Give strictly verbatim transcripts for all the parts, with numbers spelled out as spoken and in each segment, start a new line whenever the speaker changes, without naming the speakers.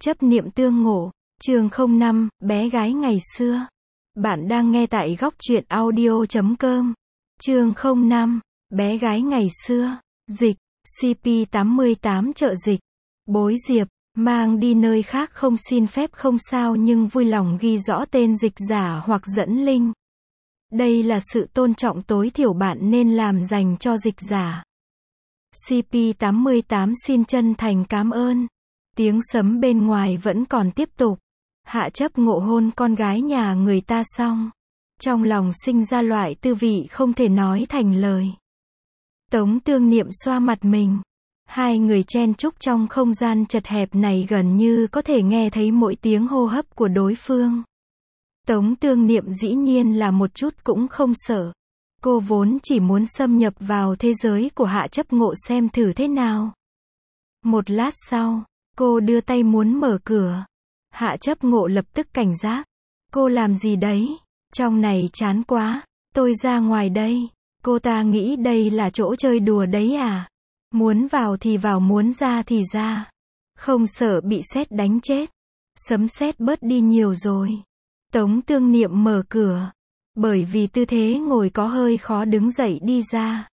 Chấp niệm tương ngộ, chương không năm, bé gái ngày xưa. Bạn đang nghe tại góc truyện audio chấm com. Chương không năm, bé gái ngày xưa. Dịch, xê pê tám mươi tám trợ dịch. Bối Diệp, mang đi nơi khác không xin phép không sao nhưng vui lòng ghi rõ tên dịch giả hoặc dẫn link. Đây là sự tôn trọng tối thiểu bạn nên làm dành cho dịch giả. xê pê tám mươi tám xin chân thành cảm ơn. Tiếng sấm bên ngoài vẫn còn tiếp tục. Hạ Chấp Ngộ hôn con gái nhà người ta xong. Trong lòng sinh ra loại tư vị không thể nói thành lời. Tống Tương Niệm xoa mặt mình. Hai người chen chúc trong không gian chật hẹp này gần như có thể nghe thấy mỗi tiếng hô hấp của đối phương. Tống Tương Niệm dĩ nhiên là một chút cũng không sợ. Cô vốn chỉ muốn xâm nhập vào thế giới của Hạ Chấp Ngộ xem thử thế nào. Một lát sau, cô đưa tay muốn mở cửa. Hạ Chấp Ngộ lập tức cảnh giác. Cô làm gì đấy? Trong này chán quá. Tôi ra ngoài đây. Cô ta nghĩ đây là chỗ chơi đùa đấy à? Muốn vào thì vào, muốn ra thì ra. Không sợ bị sét đánh chết. Sấm sét bớt đi nhiều rồi. Tống Tương Niệm mở cửa. Bởi vì tư thế ngồi có hơi khó đứng dậy đi ra.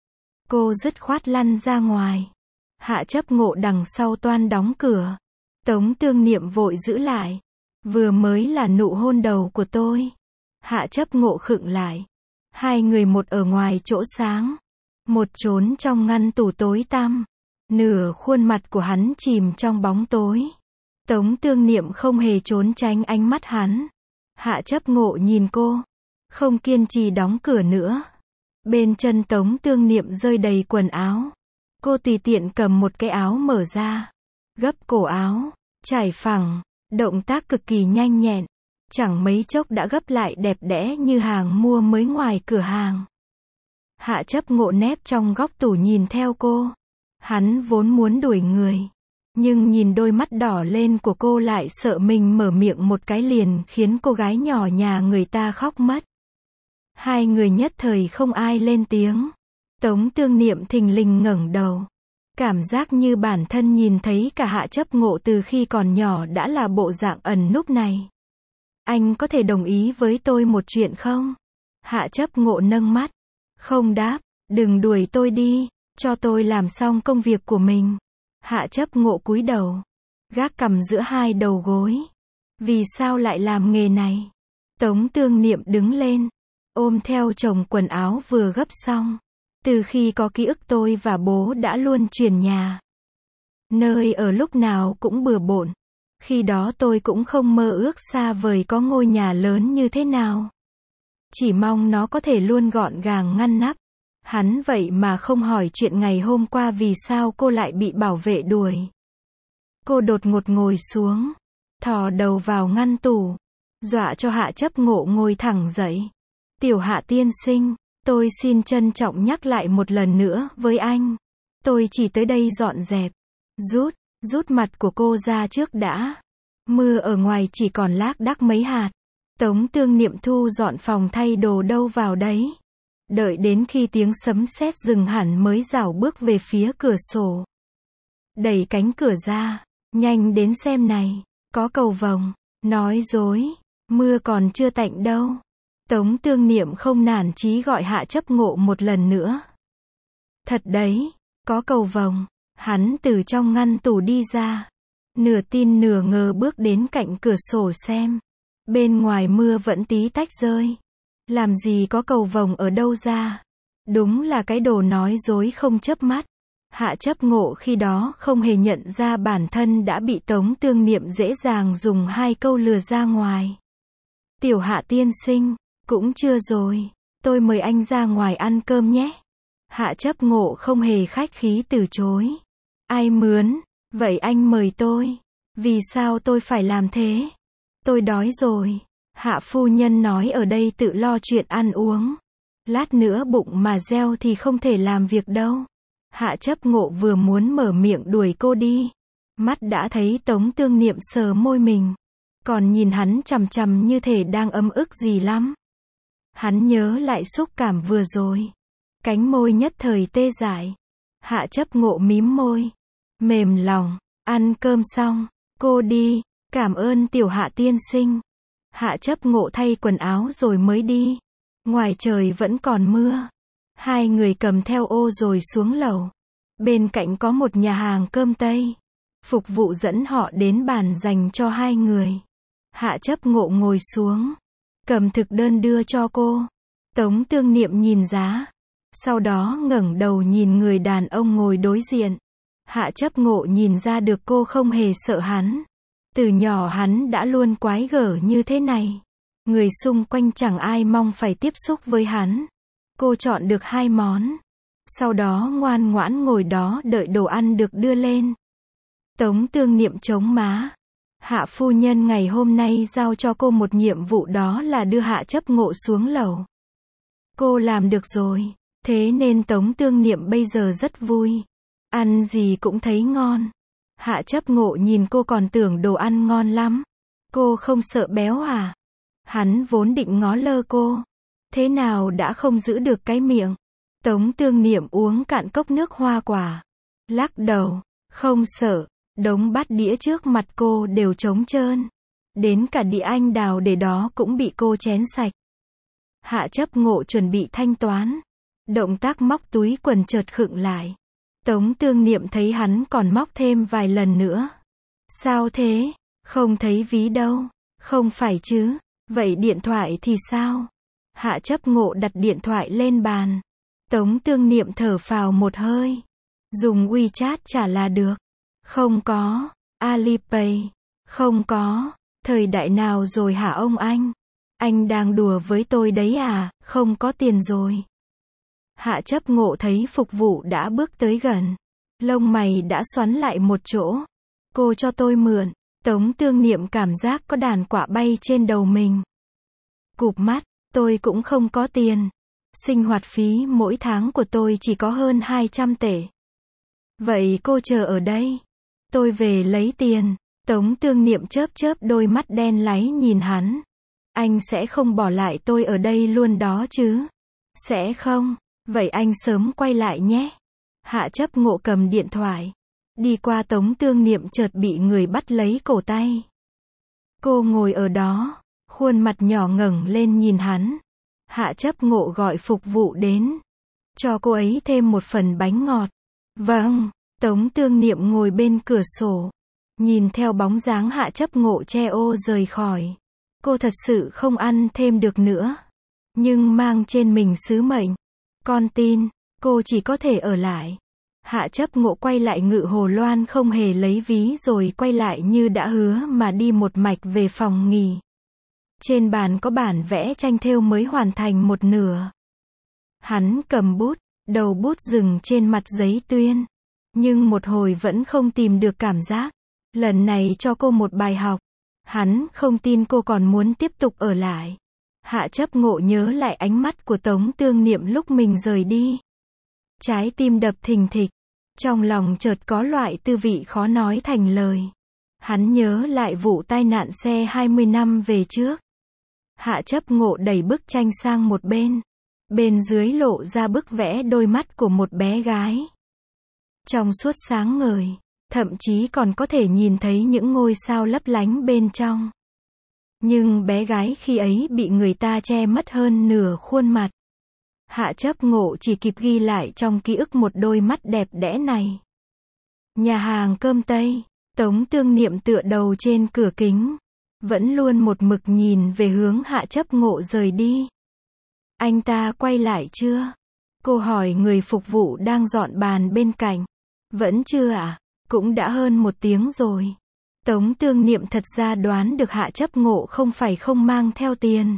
Cô dứt khoát lăn ra ngoài. Hạ Chấp Ngộ đằng sau toan đóng cửa. Tống Tương Niệm vội giữ lại. Vừa mới là nụ hôn đầu của tôi. Hạ Chấp Ngộ khựng lại. Hai người một ở ngoài chỗ sáng. Một trốn trong ngăn tủ tối tăm. Nửa khuôn mặt của hắn chìm trong bóng tối. Tống Tương Niệm không hề trốn tránh ánh mắt hắn. Hạ Chấp Ngộ nhìn cô. Không kiên trì đóng cửa nữa. Bên chân Tống Tương Niệm rơi đầy quần áo. Cô tùy tiện cầm một cái áo mở ra. Gấp cổ áo. Trải phẳng. Động tác cực kỳ nhanh nhẹn. Chẳng mấy chốc đã gấp lại đẹp đẽ như hàng mua mới ngoài cửa hàng. Hạ Chấp Ngộ nép trong góc tủ nhìn theo cô. Hắn vốn muốn đuổi người. Nhưng nhìn đôi mắt đỏ lên của cô lại sợ mình mở miệng một cái liền khiến cô gái nhỏ nhà người ta khóc mất. Hai người nhất thời không ai lên tiếng. Tống Tương Niệm thình lình ngẩng đầu. Cảm giác như bản thân nhìn thấy cả Hạ Chấp Ngộ từ khi còn nhỏ đã là bộ dạng ẩn núp này. Anh có thể đồng ý với tôi một chuyện không? Hạ Chấp Ngộ nâng mắt. Không đáp. Đừng đuổi tôi đi. Cho tôi làm xong công việc của mình. Hạ Chấp Ngộ cúi đầu. Gác cằm giữa hai đầu gối. Vì sao lại làm nghề này? Tống Tương Niệm đứng lên. Ôm theo chồng quần áo vừa gấp xong. Từ khi có ký ức tôi và bố đã luôn chuyển nhà. Nơi ở lúc nào cũng bừa bộn. Khi đó tôi cũng không mơ ước xa vời có ngôi nhà lớn như thế nào. Chỉ mong nó có thể luôn gọn gàng ngăn nắp. Hắn vậy mà không hỏi chuyện ngày hôm qua vì sao cô lại bị bảo vệ đuổi. Cô đột ngột ngồi xuống. Thò đầu vào ngăn tủ. Dọa cho Hạ Chấp Ngộ ngồi thẳng dậy. Tiểu Hạ tiên sinh. Tôi xin trân trọng nhắc lại một lần nữa với anh. Tôi chỉ tới đây dọn dẹp. Rút, rút mặt của cô ra trước đã. Mưa ở ngoài chỉ còn lác đác mấy hạt. Tống Tương Niệm thu dọn phòng thay đồ đâu vào đấy. Đợi đến khi tiếng sấm sét dừng hẳn mới rảo bước về phía cửa sổ. Đẩy cánh cửa ra. Nhanh đến xem này. Có cầu vồng. Nói dối. Mưa còn chưa tạnh đâu. Tống Tương Niệm không nản chí gọi Hạ Chấp Ngộ một lần nữa. Thật đấy, có cầu vồng. Hắn từ trong ngăn tủ đi ra. Nửa tin nửa ngờ bước đến cạnh cửa sổ xem. Bên ngoài mưa vẫn tí tách rơi. Làm gì có cầu vồng ở đâu ra. Đúng là cái đồ nói dối không chớp mắt. Hạ Chấp Ngộ khi đó không hề nhận ra bản thân đã bị Tống Tương Niệm dễ dàng dùng hai câu lừa ra ngoài. Tiểu Hạ tiên sinh. Cũng chưa rồi. Tôi mời anh ra ngoài ăn cơm nhé. Hạ Chấp Ngộ không hề khách khí từ chối. Ai mướn? Vậy anh mời tôi. Vì sao tôi phải làm thế? Tôi đói rồi. Hạ phu nhân nói ở đây tự lo chuyện ăn uống. Lát nữa bụng mà reo thì không thể làm việc đâu. Hạ Chấp Ngộ vừa muốn mở miệng đuổi cô đi. Mắt đã thấy Tống Tương Niệm sờ môi mình. Còn nhìn hắn chằm chằm như thể đang ấm ức gì lắm. Hắn nhớ lại xúc cảm vừa rồi. Cánh môi nhất thời tê dại. Hạ Chấp Ngộ mím môi. Mềm lòng. Ăn cơm xong. Cô đi, cảm ơn tiểu Hạ tiên sinh. Hạ chấp ngộ thay quần áo rồi mới đi. Ngoài trời vẫn còn mưa. Hai người cầm theo ô rồi xuống lầu. Bên cạnh có một nhà hàng cơm Tây. Phục vụ dẫn họ đến bàn dành cho hai người. Hạ chấp ngộ ngồi xuống. Cầm thực đơn đưa cho cô. Tống Tương Niệm nhìn giá. Sau đó ngẩng đầu nhìn người đàn ông ngồi đối diện. Hạ chấp ngộ nhìn ra được cô không hề sợ hắn. Từ nhỏ hắn đã luôn quái gở như thế này. Người xung quanh chẳng ai mong phải tiếp xúc với hắn. Cô chọn được hai món. Sau đó ngoan ngoãn ngồi đó đợi đồ ăn được đưa lên. Tống Tương Niệm chống má. Hạ phu nhân ngày hôm nay giao cho cô một nhiệm vụ, đó là đưa Hạ chấp ngộ xuống lầu. Cô làm được rồi. Thế nên Tống Tương Niệm bây giờ rất vui. Ăn gì cũng thấy ngon. Hạ chấp ngộ nhìn cô còn tưởng đồ ăn ngon lắm. Cô không sợ béo à? Hắn vốn định ngó lơ cô. Thế nào đã không giữ được cái miệng. Tống Tương Niệm uống cạn cốc nước hoa quả. Lắc đầu. Không sợ. Đống bát đĩa trước mặt cô đều trống trơn. Đến cả đĩa anh đào để đó cũng bị cô chén sạch. Hạ chấp ngộ chuẩn bị thanh toán. Động tác móc túi quần chợt khựng lại. Tống Tương Niệm thấy hắn còn móc thêm vài lần nữa. Sao thế? Không thấy ví đâu. Không phải chứ. Vậy điện thoại thì sao? Hạ chấp ngộ đặt điện thoại lên bàn. Tống Tương Niệm thở phào một hơi. Dùng WeChat trả là được. Không có. Alipay. Không có. Thời đại nào rồi hả ông anh? Anh đang đùa với tôi đấy à? Không có tiền rồi. Hạ chấp ngộ thấy phục vụ đã bước tới gần. Lông mày đã xoắn lại một chỗ. Cô cho tôi mượn. Tống Tương Niệm cảm giác có đàn quạ bay trên đầu mình. Cụp mắt. Tôi cũng không có tiền. Sinh hoạt phí mỗi tháng của tôi chỉ có hơn hai trăm tệ. Vậy cô chờ ở đây. Tôi về lấy tiền. Tống Tương Niệm chớp chớp đôi mắt đen láy nhìn hắn. Anh sẽ không bỏ lại tôi ở đây luôn đó chứ? Sẽ không. Vậy anh sớm quay lại nhé. Hạ chấp ngộ cầm điện thoại. Đi qua Tống Tương Niệm chợt bị người bắt lấy cổ tay. Cô ngồi ở đó. Khuôn mặt nhỏ ngẩng lên nhìn hắn. Hạ chấp ngộ gọi phục vụ đến. Cho cô ấy thêm một phần bánh ngọt. Vâng. Tống Tương Niệm ngồi bên cửa sổ. Nhìn theo bóng dáng Hạ chấp ngộ che ô rời khỏi. Cô thật sự không ăn thêm được nữa. Nhưng mang trên mình sứ mệnh. Con tin, cô chỉ có thể ở lại. Hạ chấp ngộ quay lại Ngự Hồ Loan không hề lấy ví rồi quay lại như đã hứa mà đi một mạch về phòng nghỉ. Trên bàn có bản vẽ tranh thêu mới hoàn thành một nửa. Hắn cầm bút, đầu bút dừng trên mặt giấy tuyên. Nhưng một hồi vẫn không tìm được cảm giác. Lần này cho cô một bài học. Hắn không tin cô còn muốn tiếp tục ở lại. Hạ chấp ngộ nhớ lại ánh mắt của Tống Tương Niệm lúc mình rời đi. Trái tim đập thình thịch. Trong lòng chợt có loại tư vị khó nói thành lời. Hắn nhớ lại vụ tai nạn xe hai mươi năm về trước. Hạ chấp ngộ đẩy bức tranh sang một bên. Bên dưới lộ ra bức vẽ đôi mắt của một bé gái. Trong suốt sáng ngời. Thậm chí còn có thể nhìn thấy những ngôi sao lấp lánh bên trong. Nhưng bé gái khi ấy bị người ta che mất hơn nửa khuôn mặt. Hạ chấp ngộ chỉ kịp ghi lại trong ký ức một đôi mắt đẹp đẽ này. Nhà hàng cơm Tây. Tống Tương Niệm tựa đầu trên cửa kính. Vẫn luôn một mực nhìn về hướng Hạ chấp ngộ rời đi. Anh ta quay lại chưa? Cô hỏi người phục vụ đang dọn bàn bên cạnh. Vẫn chưa ạ? À? Cũng đã hơn một tiếng rồi. Tống Tương Niệm thật ra đoán được Hạ chấp ngộ không phải không mang theo tiền.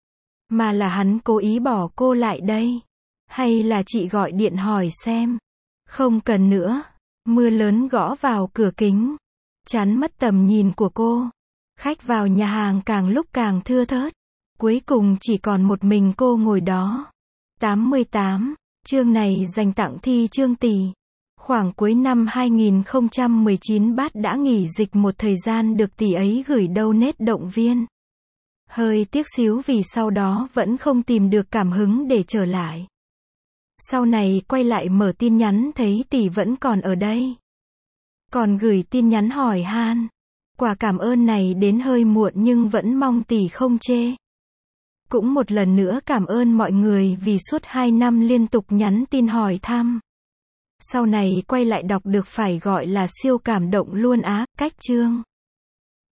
Mà là hắn cố ý bỏ cô lại đây. Hay là chị gọi điện hỏi xem. Không cần nữa. Mưa lớn gõ vào cửa kính. Chắn mất tầm nhìn của cô. Khách vào nhà hàng càng lúc càng thưa thớt. Cuối cùng chỉ còn một mình cô ngồi đó. tám mươi tám. Chương này dành tặng Thi Chương Tỷ. Khoảng cuối năm hai nghìn không trăm mười chín Bát đã nghỉ dịch một thời gian được tỷ ấy gửi donate động viên. Hơi tiếc xíu vì sau đó vẫn không tìm được cảm hứng để trở lại. Sau này quay lại mở tin nhắn thấy tỷ vẫn còn ở đây. Còn gửi tin nhắn hỏi han. Quà cảm ơn này đến hơi muộn nhưng vẫn mong tỷ không chê. Cũng một lần nữa cảm ơn mọi người vì suốt hai năm liên tục nhắn tin hỏi thăm. Sau này quay lại đọc được phải gọi là siêu cảm động luôn á, cách chương.